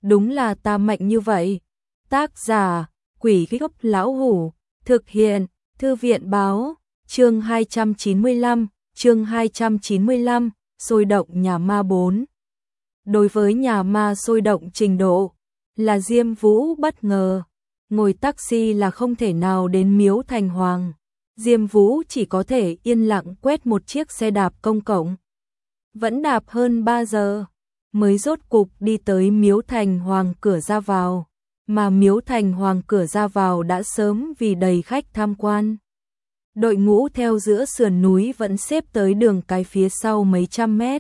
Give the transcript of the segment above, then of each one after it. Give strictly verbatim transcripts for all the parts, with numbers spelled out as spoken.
đúng là ta mạnh như vậy. Tác giả, Quỷ Gốc Lão Hủ, thực hiện, Thư viện Báo, chương hai trăm chín mươi lăm, chương hai trăm chín mươi lăm, sôi động nhà ma bốn. Đối với nhà ma sôi động trình độ, là Diêm Vũ bất ngờ, ngồi taxi là không thể nào đến Miếu Thành Hoàng. Diêm Vũ chỉ có thể yên lặng quét một chiếc xe đạp công cộng. Vẫn đạp hơn ba giờ, mới rốt cục đi tới Miếu Thành Hoàng cửa ra vào, mà Miếu Thành Hoàng cửa ra vào đã sớm vì đầy khách tham quan. Đội ngũ theo giữa sườn núi vẫn xếp tới đường cái phía sau mấy trăm mét.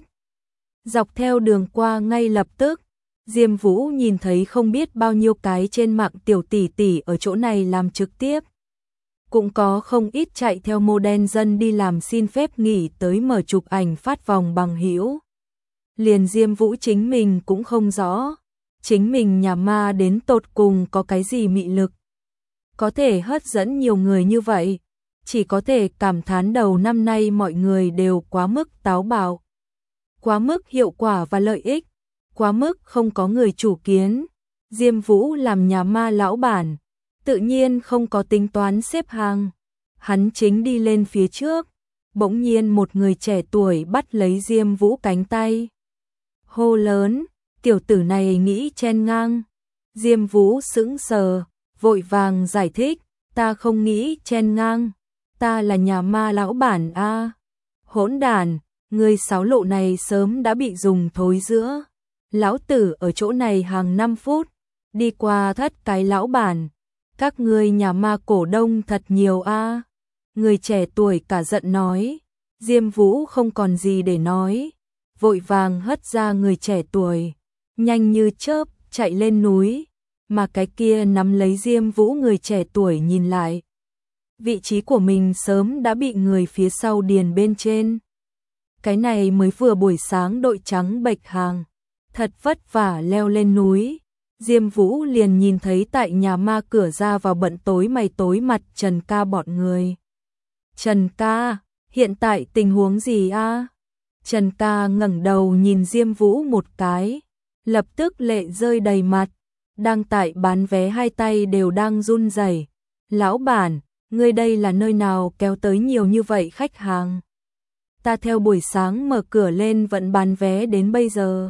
Dọc theo đường qua ngay lập tức, Diêm Vũ nhìn thấy không biết bao nhiêu cái trên mạng tiểu tỷ tỷ ở chỗ này làm trực tiếp. Cũng có không ít chạy theo mô đen dân đi làm xin phép nghỉ tới mở chụp ảnh phát vòng bằng hữu. Liền Diêm Vũ chính mình cũng không rõ, chính mình nhà ma đến tột cùng có cái gì mị lực, có thể hấp dẫn nhiều người như vậy. Chỉ có thể cảm thán đầu năm nay mọi người đều quá mức táo bạo, quá mức hiệu quả và lợi ích, quá mức không có người chủ kiến. Diêm Vũ làm nhà ma lão bản, tự nhiên không có tính toán xếp hàng. Hắn chính đi lên phía trước, bỗng nhiên một người trẻ tuổi bắt lấy Diêm Vũ cánh tay. Hô lớn, tiểu tử này nghĩ chen ngang. Diêm Vũ sững sờ, vội vàng giải thích, ta không nghĩ chen ngang, ta là nhà ma lão bản a. À. Hỗn đản, người sáo lộ này sớm đã bị dùng thối giữa. Lão tử ở chỗ này hàng năm phút, đi qua thất cái lão bản. Các ngươi nhà ma cổ đông thật nhiều a. À. Người trẻ tuổi cả giận nói. Diêm Vũ không còn gì để nói, vội vàng hất ra người trẻ tuổi, nhanh như chớp chạy lên núi. Mà cái kia nắm lấy Diêm Vũ người trẻ tuổi nhìn lại, vị trí của mình sớm đã bị người phía sau điền bên trên. Cái này mới vừa buổi sáng đội trắng bệch hàng, thật vất vả leo lên núi. Diêm Vũ liền nhìn thấy tại nhà ma cửa ra vào bận tối mày tối mặt Trần Ca bọn người. Trần Ca, hiện tại tình huống gì a? À? Trần Ca ngẩng đầu nhìn Diêm Vũ một cái, lập tức lệ rơi đầy mặt, đang tại bán vé hai tay đều đang run rẩy. Lão bản, ngươi đây là nơi nào kéo tới nhiều như vậy khách hàng? Ta theo buổi sáng mở cửa lên vẫn bán vé đến bây giờ.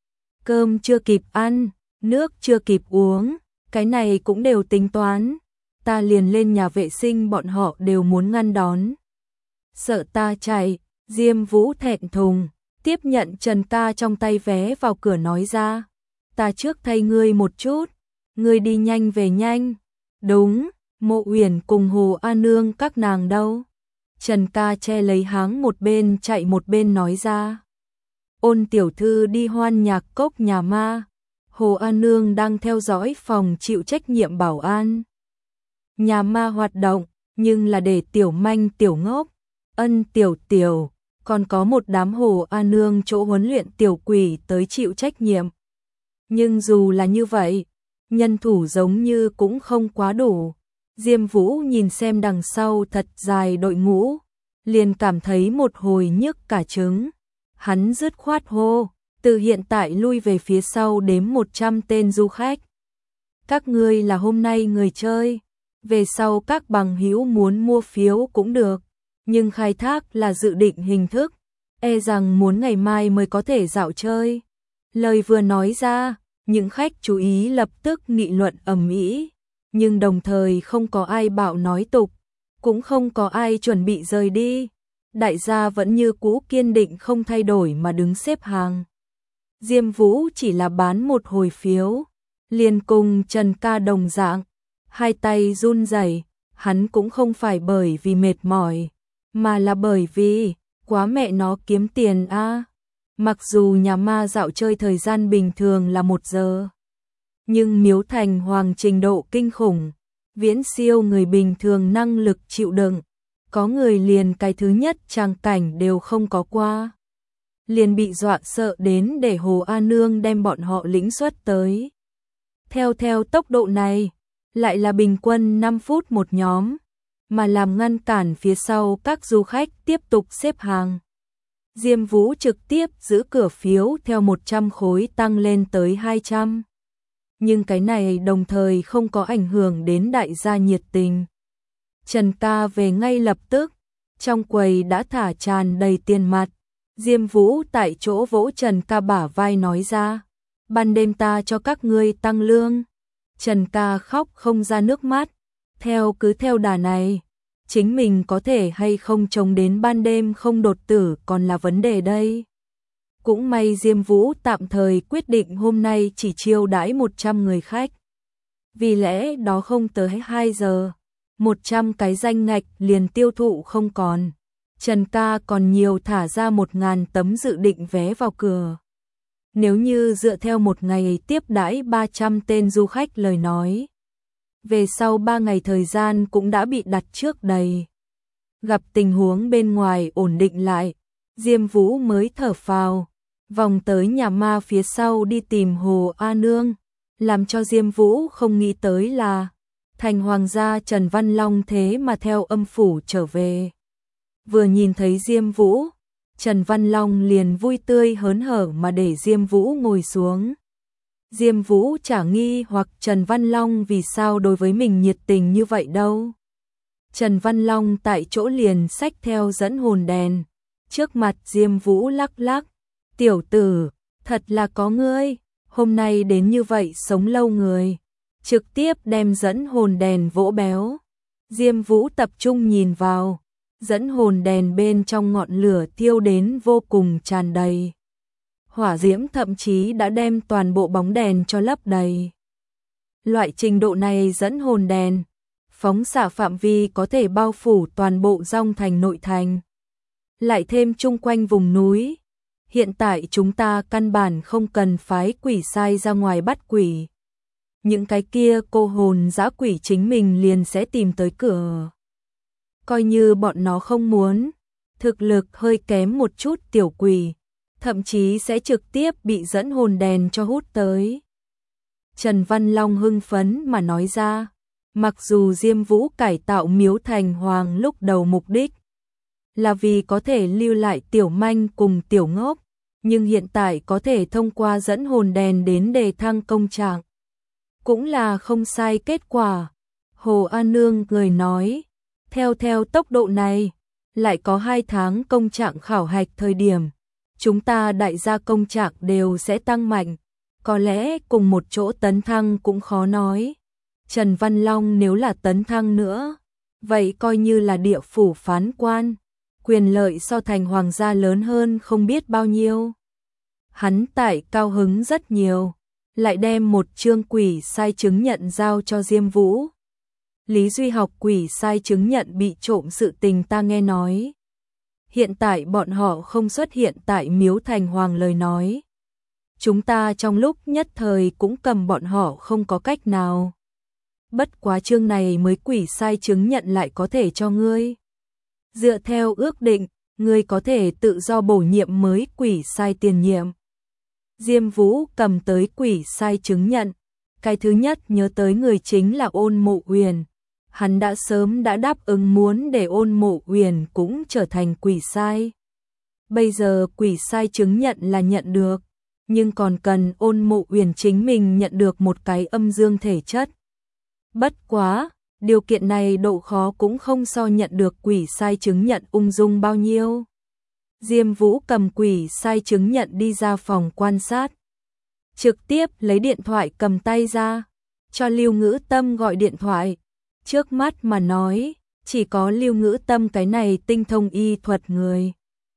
Cơm chưa kịp ăn, nước chưa kịp uống, cái này cũng đều tính toán. Ta liền lên nhà vệ sinh bọn họ đều muốn ngăn đón. Sợ ta chạy, Diêm Vũ thẹn thùng, tiếp nhận Trần Ca trong tay vé vào cửa nói ra. Ta trước thay ngươi một chút, ngươi đi nhanh về nhanh. Đúng, Mộ Uyển cùng Hồ A Nương các nàng đâu? Trần Ca che lấy háng một bên chạy một bên nói ra. Ôn tiểu thư đi hoan nhạc cốc nhà ma. Hồ A Nương đang theo dõi phòng chịu trách nhiệm bảo an. Nhà ma hoạt động, nhưng là để tiểu manh tiểu ngốc, ân tiểu tiểu, còn có một đám Hồ A Nương chỗ huấn luyện tiểu quỷ tới chịu trách nhiệm. Nhưng dù là như vậy, nhân thủ giống như cũng không quá đủ. Diêm Vũ nhìn xem đằng sau thật dài đội ngũ, liền cảm thấy một hồi nhức cả trứng. Hắn dứt khoát hô, từ hiện tại lui về phía sau đếm một trăm tên du khách. Các ngươi là hôm nay người chơi, về sau các bằng hữu muốn mua phiếu cũng được, nhưng khai thác là dự định hình thức, e rằng muốn ngày mai mới có thể dạo chơi. Lời vừa nói ra, những khách chú ý lập tức nghị luận ầm ĩ, nhưng đồng thời không có ai bạo nói tục, cũng không có ai chuẩn bị rời đi. Đại gia vẫn như cũ kiên định không thay đổi mà đứng xếp hàng. Diêm Vũ chỉ là bán một hồi phiếu, liền cùng Trần Ca đồng dạng, hai tay run rẩy. Hắn cũng không phải bởi vì mệt mỏi, mà là bởi vì quá mẹ nó kiếm tiền a. À. Mặc dù nhà ma dạo chơi thời gian bình thường là một giờ, nhưng Miếu Thành Hoàng trình độ kinh khủng, viễn siêu người bình thường năng lực chịu đựng. Có người liền cái thứ nhất tràng cảnh đều không có qua, liền bị dọa sợ đến để Hồ A Nương đem bọn họ lĩnh xuất tới. Theo theo tốc độ này, lại là bình quân năm phút một nhóm, mà làm ngăn cản phía sau các du khách tiếp tục xếp hàng. Diêm Vũ trực tiếp giữ cửa phiếu theo một trăm khối tăng lên tới hai trăm. nhưng cái này đồng thời không có ảnh hưởng đến đại gia nhiệt tình. Trần ca về ngay lập tức, trong quầy đã thả tràn đầy tiền mặt. Diêm Vũ tại chỗ vỗ Trần ca bả vai nói ra, ban đêm ta cho các ngươi tăng lương. Trần ca khóc không ra nước mắt, theo cứ theo đà này, chính mình có thể hay không chống đến ban đêm không đột tử còn là vấn đề đây. Cũng may Diêm Vũ tạm thời quyết định hôm nay chỉ chiêu đãi một trăm người khách. Vì lẽ đó không tới hai giờ, một trăm cái danh ngạch liền tiêu thụ không còn. Trần ca còn nhiều thả ra một ngàn tấm dự định vé vào cửa. Nếu như dựa theo một ngày tiếp đãi ba trăm tên du khách lời nói, về sau ba ngày thời gian cũng đã bị đặt trước đầy. Gặp tình huống bên ngoài ổn định lại, Diêm Vũ mới thở phào, vòng tới nhà ma phía sau đi tìm Hồ A Nương. Làm cho Diêm Vũ không nghĩ tới là thành hoàng gia Trần Văn Long thế mà theo âm phủ trở về. Vừa nhìn thấy Diêm Vũ, Trần Văn Long liền vui tươi hớn hở mà để Diêm Vũ ngồi xuống. Diêm Vũ chả nghi hoặc Trần Văn Long vì sao đối với mình nhiệt tình như vậy đâu. Trần Văn Long tại chỗ liền xách theo dẫn hồn đèn, trước mặt Diêm Vũ lắc lắc, tiểu tử, thật là có ngươi, hôm nay đến như vậy sống lâu người, trực tiếp đem dẫn hồn đèn vỗ béo. Diêm Vũ tập trung nhìn vào, dẫn hồn đèn bên trong ngọn lửa thiêu đến vô cùng tràn đầy. Hỏa diễm thậm chí đã đem toàn bộ bóng đèn cho lấp đầy. Loại trình độ này dẫn hồn đèn, phóng xạ phạm vi có thể bao phủ toàn bộ Dong Thành nội thành. Lại thêm chung quanh vùng núi. Hiện tại chúng ta căn bản không cần phái quỷ sai ra ngoài bắt quỷ. Những cái kia cô hồn dã quỷ chính mình liền sẽ tìm tới cửa. Coi như bọn nó không muốn, thực lực hơi kém một chút tiểu quỷ, thậm chí sẽ trực tiếp bị dẫn hồn đèn cho hút tới. Trần Văn Long hưng phấn mà nói ra, mặc dù Diêm Vũ cải tạo miếu thành hoàng lúc đầu mục đích là vì có thể lưu lại tiểu manh cùng tiểu ngốc, nhưng hiện tại có thể thông qua dẫn hồn đèn đến đề thăng công trạng, cũng là không sai kết quả. Hồ An Nương cười nói, theo theo tốc độ này, lại có hai tháng công trạng khảo hạch thời điểm, chúng ta đại gia công trạng đều sẽ tăng mạnh, có lẽ cùng một chỗ tấn thăng cũng khó nói. Trần Văn Long nếu là tấn thăng nữa, vậy coi như là địa phủ phán quan, quyền lợi so thành hoàng gia lớn hơn không biết bao nhiêu. Hắn tại cao hứng rất nhiều, lại đem một chương quỷ sai chứng nhận giao cho Diêm Vũ. Lý Duy học quỷ sai chứng nhận bị trộm sự tình ta nghe nói. Hiện tại bọn họ không xuất hiện tại miếu thành hoàng lời nói. Chúng ta trong lúc nhất thời cũng cầm bọn họ không có cách nào. Bất quá chương này mới quỷ sai chứng nhận lại có thể cho ngươi. Dựa theo ước định, ngươi có thể tự do bổ nhiệm mới quỷ sai tiền nhiệm. Diêm Vũ cầm tới quỷ sai chứng nhận. Cái thứ nhất nhớ tới người chính là Ôn Mộ Uyển. Hắn đã sớm đã đáp ứng muốn để Ôn Mộ Uyển cũng trở thành quỷ sai. Bây giờ quỷ sai chứng nhận là nhận được, nhưng còn cần Ôn Mộ Uyển chính mình nhận được một cái âm dương thể chất. Bất quá, điều kiện này độ khó cũng không so nhận được quỷ sai chứng nhận ung dung bao nhiêu. Diêm Vũ cầm quỷ sai chứng nhận đi ra phòng quan sát. Trực tiếp lấy điện thoại cầm tay ra, cho Lưu Ngữ Tâm gọi điện thoại. Trước mắt mà nói, chỉ có Lưu Ngữ Tâm cái này tinh thông y thuật người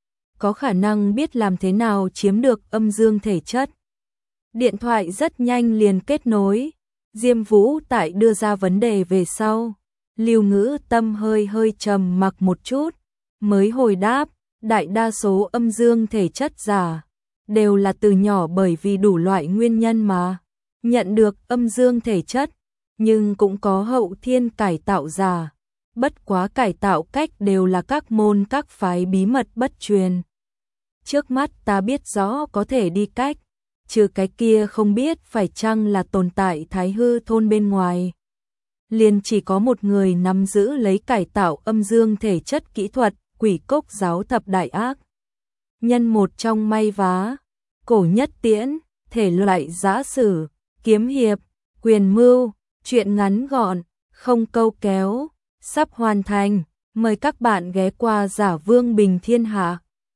có khả năng biết làm thế nào chiếm được âm dương thể chất. Điện thoại rất nhanh liền kết nối. Diêm Vũ tại đưa ra vấn đề về sau, Lưu Ngữ Tâm hơi hơi trầm mặc một chút, mới hồi đáp, đại đa số âm dương thể chất giả đều là từ nhỏ bởi vì đủ loại nguyên nhân mà nhận được âm dương thể chất, nhưng cũng có hậu thiên cải tạo giả, bất quá cải tạo cách đều là các môn các phái bí mật bất truyền. Trước mắt ta biết rõ có thể đi cách, trừ cái kia không biết phải chăng là tồn tại Thái Hư thôn bên ngoài. Liền chỉ có một người nắm giữ lấy cải tạo âm dương thể chất kỹ thuật, Quỷ Cốc giáo thập đại ác nhân một trong May Vá, Cổ Nhất Tiễn, thể loại giã sử, kiếm hiệp, Quyền mưu, chuyện ngắn gọn, không câu kéo, sắp hoàn thành. Mời các bạn ghé qua Giả Vương Bình Thiên Hạ.